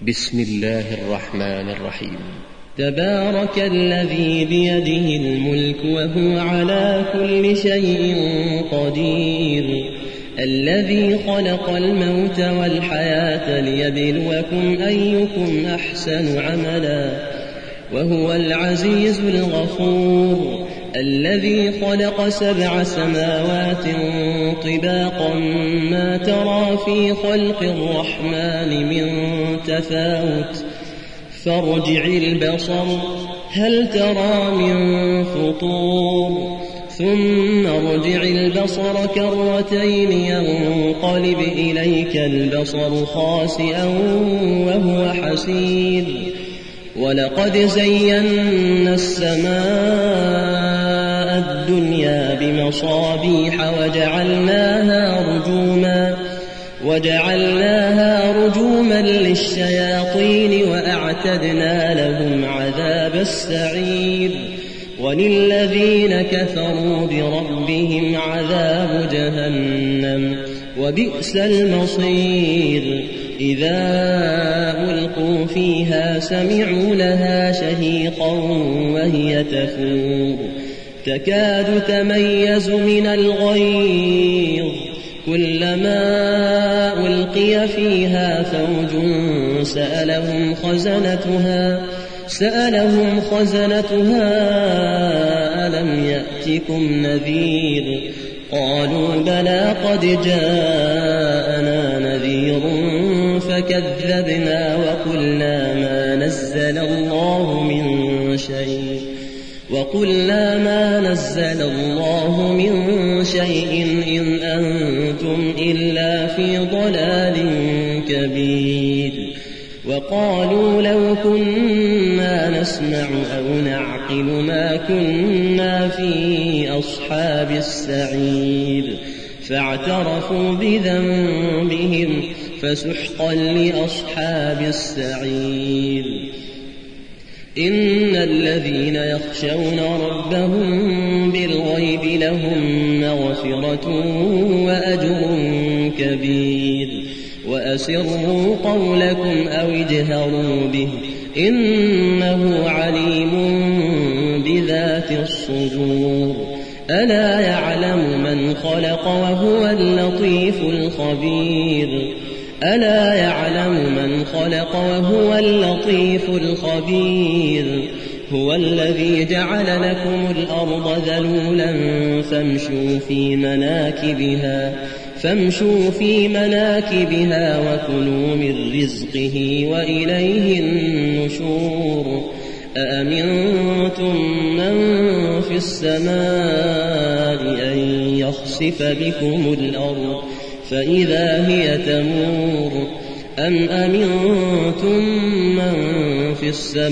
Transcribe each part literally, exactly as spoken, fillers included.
بسم الله الرحمن الرحيم. تبارك الذي بيده الملك وهو على كل شيء قدير، الذي خلق الموت والحياة ليبلوكم أيكم أحسن عملا، وهو العزيز الغفور، الذي خلق سبع سماوات طباقا ما ترى في خلق الرحمن من تفاوت، فارجع البصر هل ترى من فطور، ثم ارجع البصر كرتين ينقلب إليك البصر خاسئا وهو حسير، ولقد زينا السماء الدنيا بمصابيح وجعلناها رجوما وجعلناها رجوما للشياطين وأعتدنا لهم عذاب السعير، وللذين كفروا بربهم عذاب جهنم وبئس المصير. إذا ألقوا فيها سمعوا لها شهيقا وهي تفور، تكاد تميز من الغيظ، كلما ألقي فيها فوج سألهم خزنتها سألهم خزنتها ألم يأتكم نذير، قالوا بلى قد جاءنا نذير فكذبنا وقلنا ما نزل الله من شيء وقلنا ما نزل الله من شيء إن أنتم إلا في ضلال كبير. وقالوا لو كنا نسمع أو نعقل ما كنا في أصحاب السعير، فاعترفوا بذنبهم فسحقا لأصحاب السعير. إن الذين يخشون ربهم بالغيب لهم مغفرة وأجر كبير. وأسروا قولكم أو اجهروا به إنه عليم بذات الصدور. ألا يعلم من خلق وهو اللطيف الخبير ألا يعلم من خلق وهو اللطيف الخبير. هو الذي جعل لكم الأرض ذلولا فامشوا في مناكبها فامشوا في مناكبها وكلوا من رزقه وإليه النشور. أأمنتم من في السماء أن يخسف بكم الأرض فإذا هي تمور، أم أمنتم من في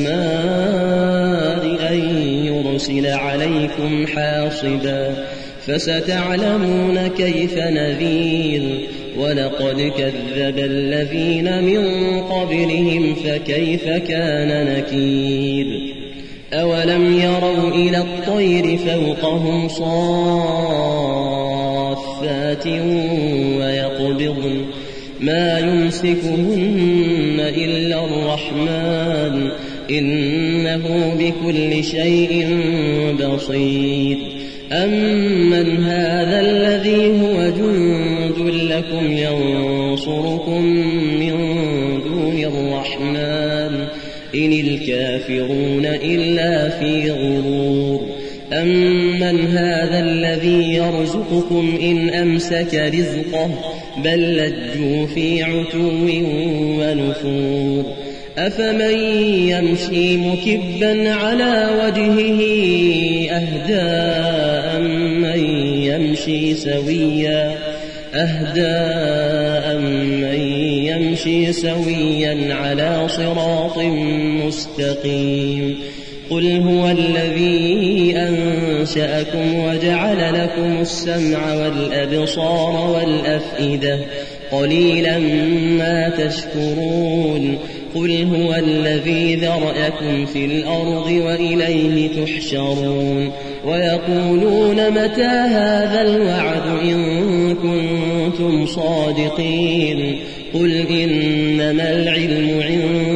السماء أن يرسل عليكم حاصبا، فستعلمون كيف نذير. ولقد كذب الذين من قبلهم فكيف كان نكير. أولم يروا إلى الطير فوقهم صافات ويقبضن ما يمسكهن إلا الرحمن إنه بكل شيء بصير. أمن هذا الذي هو جند لكم ينصركم من دون الرحمن إن الكافرون إلا في غرور. أمن هذا الذي يرزقكم إن أمسك رزقه بل لجوا في عتو ونفور. أفمن يمشي مكبا على وجهه أهدى أمن يمشي سويا أهدى أمن يمشي سويا على صراط مستقيم. قل هو الذي أنشأكم وجعل لكم السمع والأبصار والأفئدة قليلا ما تشكرون. قل هو الذي ذرأكم في الأرض وإليه تحشرون. ويقولون متى هذا الوعد إن كنتم صادقين. قل إنما العلم عند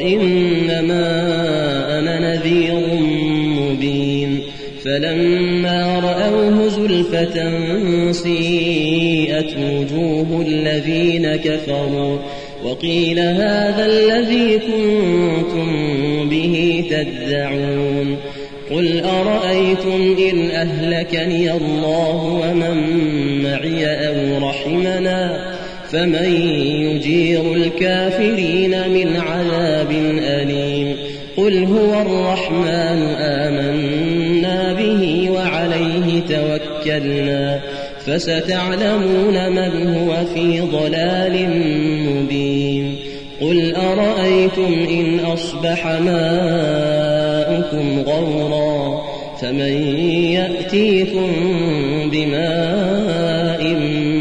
وإنما أنا نذير مبين فلما رأوه زلفة سيئت وجوه الذين كفروا وقيل هذا الذي كنتم به تدعون قل أرأيتم إن أهلكني الله ومن معي أو رحمنا فمن يجير الكافرين من عذاب أليم قل هو الرحمن آمنا به وعليه توكلنا فستعلمون من هو في ضلال مبين قل أرأيتم إن أصبح ماؤكم غورا فمن يأتيكم بماء